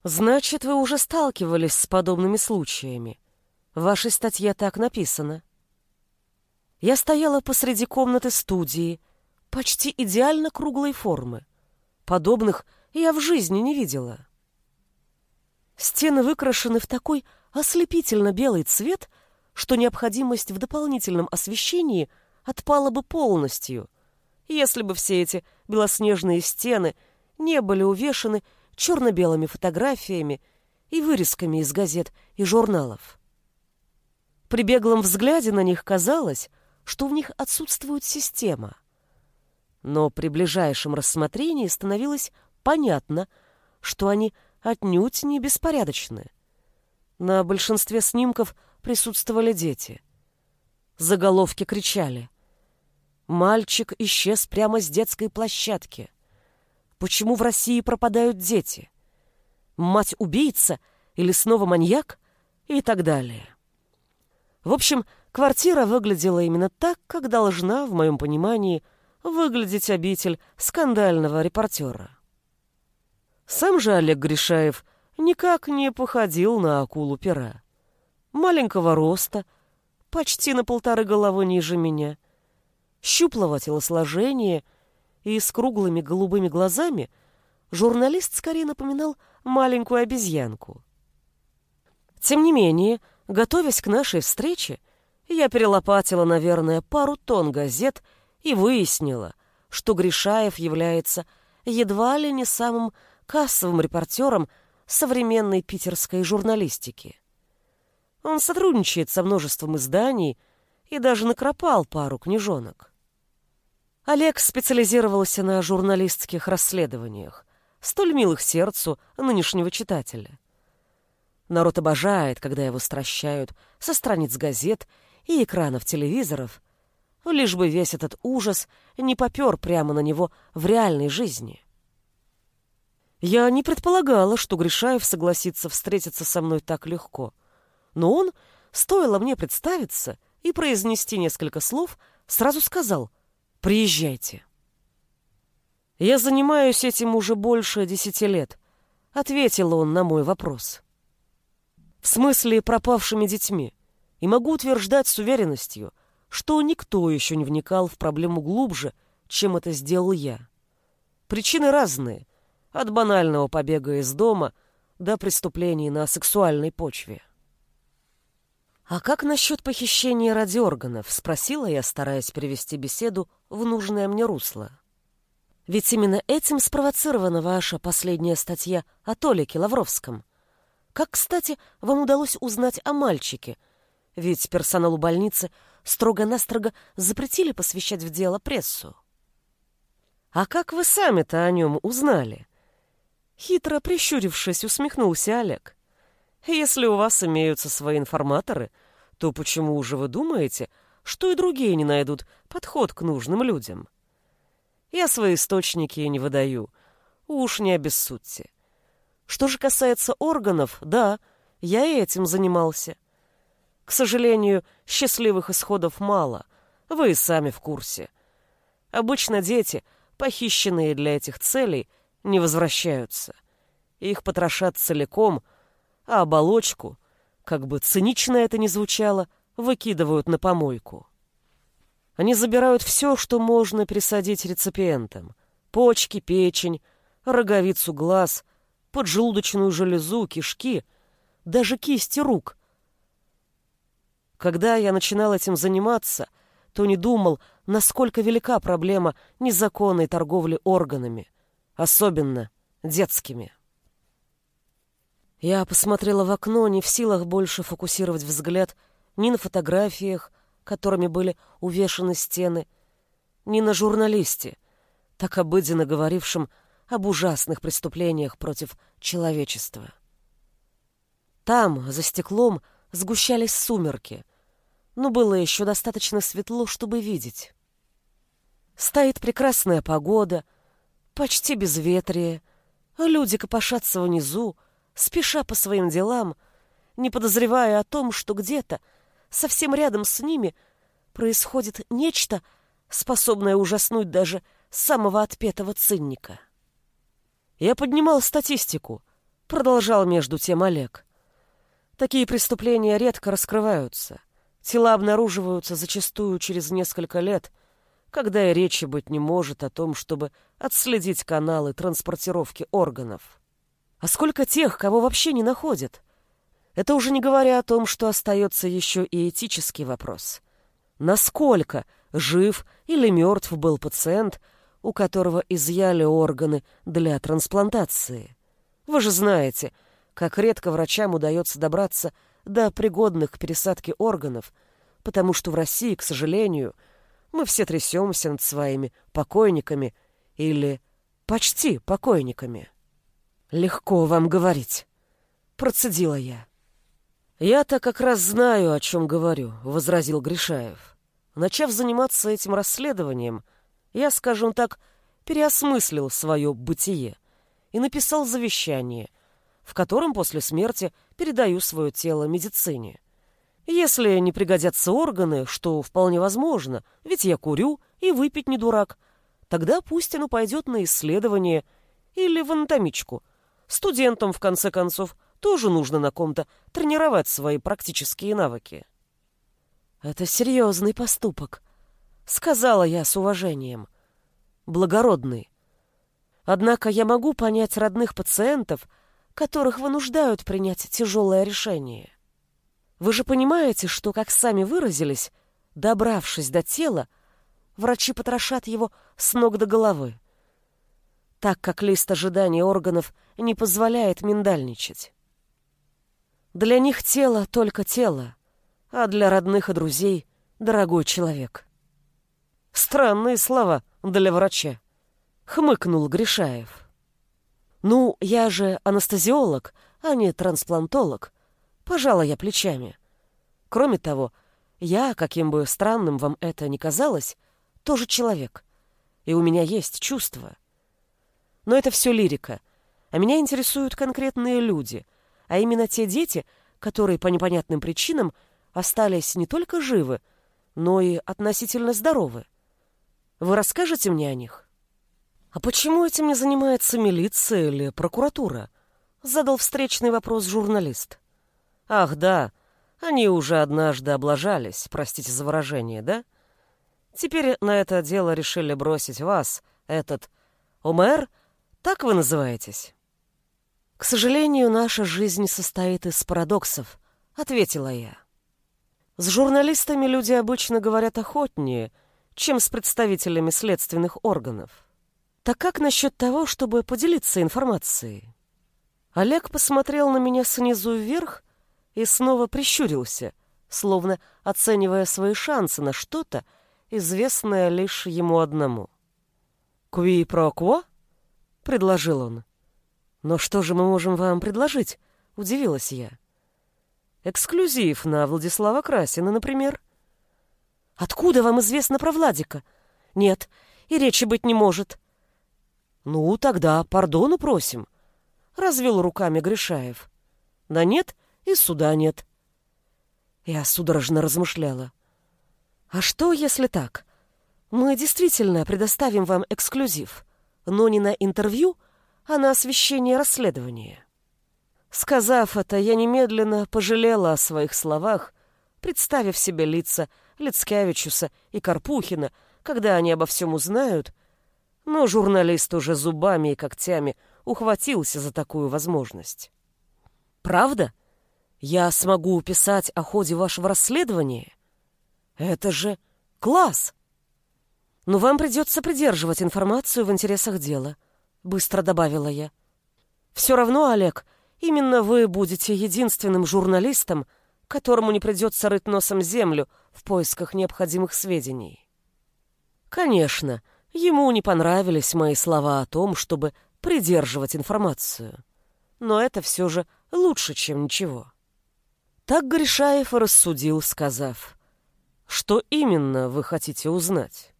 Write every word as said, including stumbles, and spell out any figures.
Значит, вы уже сталкивались с подобными случаями. В вашей статье так написано. Я стояла посреди комнаты студии, почти идеально круглой формы. Подобных я в жизни не видела. Стены выкрашены в такой ослепительно белый цвет, что необходимость в дополнительном освещении отпала бы полностью, если бы все эти белоснежные стены не были увешаны черно-белыми фотографиями и вырезками из газет и журналов. При беглом взгляде на них казалось, что в них отсутствует система. Но при ближайшем рассмотрении становилось понятно, что они отнюдь не беспорядочны. На большинстве снимков присутствовали дети. Заголовки кричали: «Мальчик исчез прямо с детской площадки. Почему в России пропадают дети? Мать убийца или снова маньяк?» И так далее. В общем, квартира выглядела именно так, как должна, в моем понимании, выглядеть обитель скандального репортера. Сам же Олег Гришаев никак не походил на акулу-пера. Маленького роста, почти на полторы головы ниже меня, щуплого телосложения и с круглыми голубыми глазами журналист скорее напоминал маленькую обезьянку. Тем не менее, готовясь к нашей встрече, я перелопатила, наверное, пару тонн газет и выяснила, что Гришаев является едва ли не самым кассовым репортером современной питерской журналистики. Он сотрудничает со множеством изданий и даже накропал пару книжонок. Олег специализировался на журналистских расследованиях, столь милых сердцу нынешнего читателя. Народ обожает, когда его стращают со страниц газет и экранов телевизоров, лишь бы весь этот ужас не попер прямо на него в реальной жизни. Я не предполагала, что Гришаев согласится встретиться со мной так легко, но он, стоило мне представиться и произнести несколько слов, сразу сказал: «Приезжайте». «Я занимаюсь этим уже больше десяти лет», — ответил он на мой вопрос. «В смысле пропавшими детьми, и могу утверждать с уверенностью, что никто еще не вникал в проблему глубже, чем это сделал я. Причины разные, от банального побега из дома до преступлений на сексуальной почве». «А как насчет похищения радиоорганов?» — спросила я, стараясь перевести беседу в нужное мне русло. «Ведь именно этим спровоцирована ваша последняя статья о Толике Лавровском. Как, кстати, вам удалось узнать о мальчике? Ведь персоналу больницы строго-настрого запретили посвящать в дело прессу». «А как вы сами-то о нем узнали?» Хитро прищурившись, усмехнулся Олег. «Если у вас имеются свои информаторы, то почему же вы думаете, что и другие не найдут подход к нужным людям? Я свои источники не выдаю, уж не обессудьте. Что же касается органов, да, я и этим занимался. К сожалению, счастливых исходов мало, вы и сами в курсе. Обычно дети, похищенные для этих целей, не возвращаются. Их потрошат целиком, а оболочку, как бы цинично это ни звучало, выкидывают на помойку. Они забирают все, что можно присадить реципиентам: почки, печень, роговицу глаз, поджелудочную железу, кишки, даже кисти рук. Когда я начинал этим заниматься, то не думал, насколько велика проблема незаконной торговли органами, особенно детскими. Я посмотрела в окно, не в силах больше фокусировать взгляд ни на фотографиях, которыми были увешаны стены, ни на журналисте, так обыденно говорившем об ужасных преступлениях против человечества. Там, за стеклом, сгущались сумерки, но было еще достаточно светло, чтобы видеть. Стоит прекрасная погода, почти безветрие, а люди копошатся внизу, спеша по своим делам, не подозревая о том, что где-то, совсем рядом с ними, происходит нечто, способное ужаснуть даже самого отпетого цинника. Я поднимал статистику, продолжал между тем Олег. Такие преступления редко раскрываются. Тела обнаруживаются зачастую через несколько лет, когда и речи быть не может о том, чтобы отследить каналы транспортировки органов. А сколько тех, кого вообще не находят? Это уже не говоря о том, что остается еще и этический вопрос. Насколько жив или мертв был пациент, у которого изъяли органы для трансплантации? Вы же знаете, как редко врачам удается добраться до пригодных к пересадке органов, потому что в России, к сожалению, мы все трясемся над своими покойниками или почти покойниками. «Легко вам говорить», — процедила я. «Я-то как раз знаю, о чем говорю», — возразил Гришаев. Начав заниматься этим расследованием, я, скажем так, переосмыслил свое бытие и написал завещание, в котором после смерти передаю свое тело медицине. Если не пригодятся органы, что вполне возможно, ведь я курю и выпить не дурак, тогда пусть оно пойдет на исследование или в анатомичку. Студентам, в конце концов, тоже нужно на ком-то тренировать свои практические навыки. «Это серьезный поступок», — сказала я с уважением. «Благородный. Однако я могу понять родных пациентов, которых вынуждают принять тяжелое решение. Вы же понимаете, что, как сами выразились, добравшись до тела, врачи потрошат его с ног до головы, так как лист ожидания органов не позволяет миндальничать. Для них тело только тело, а для родных и друзей — дорогой человек». «Странные слова для врача», — хмыкнул Гришаев. «Ну, я же анестезиолог, а не трансплантолог», — пожала я плечами. «Кроме того, я, каким бы странным вам это ни казалось, тоже человек, и у меня есть чувства. Но это все лирика, а меня интересуют конкретные люди, а именно те дети, которые по непонятным причинам остались не только живы, но и относительно здоровы. Вы расскажете мне о них?» «А почему этим не занимается милиция или прокуратура?» — задал встречный вопрос журналист. «Ах, да, они уже однажды облажались, простите за выражение, да? Теперь на это дело решили бросить вас, этот Омер, так вы называетесь?» «К сожалению, наша жизнь состоит из парадоксов», — ответила я. «С журналистами люди обычно говорят охотнее, чем с представителями следственных органов. Так как насчет того, чтобы поделиться информацией?» Олег посмотрел на меня снизу вверх и снова прищурился, словно оценивая свои шансы на что-то, известное лишь ему одному. «Кви про кво?» — предложил он. «Но что же мы можем вам предложить?» — удивилась я. «Эксклюзив на Владислава Красина, например». «Откуда вам известно про Владика?» «Нет, и речи быть не может». «Ну, тогда пардону просим», — развел руками Гришаев. «Да нет, и суда нет». Я судорожно размышляла. «А что, если так? Мы действительно предоставим вам эксклюзив, но не на интервью, а на освещение расследования». Сказав это, я немедленно пожалела о своих словах, представив себе лица Лицкевичуса и Карпухина, когда они обо всем узнают, но журналист уже зубами и когтями ухватился за такую возможность. «Правда? Я смогу писать о ходе вашего расследования? Это же класс!» «Но вам придется придерживать информацию в интересах дела», — быстро добавила я. «Все равно, Олег, именно вы будете единственным журналистом, которому не придется рыть носом землю в поисках необходимых сведений». Конечно, ему не понравились мои слова о том, чтобы придерживать информацию. Но это все же лучше, чем ничего. Так Гришаев и рассудил, сказав: «Что именно вы хотите узнать?»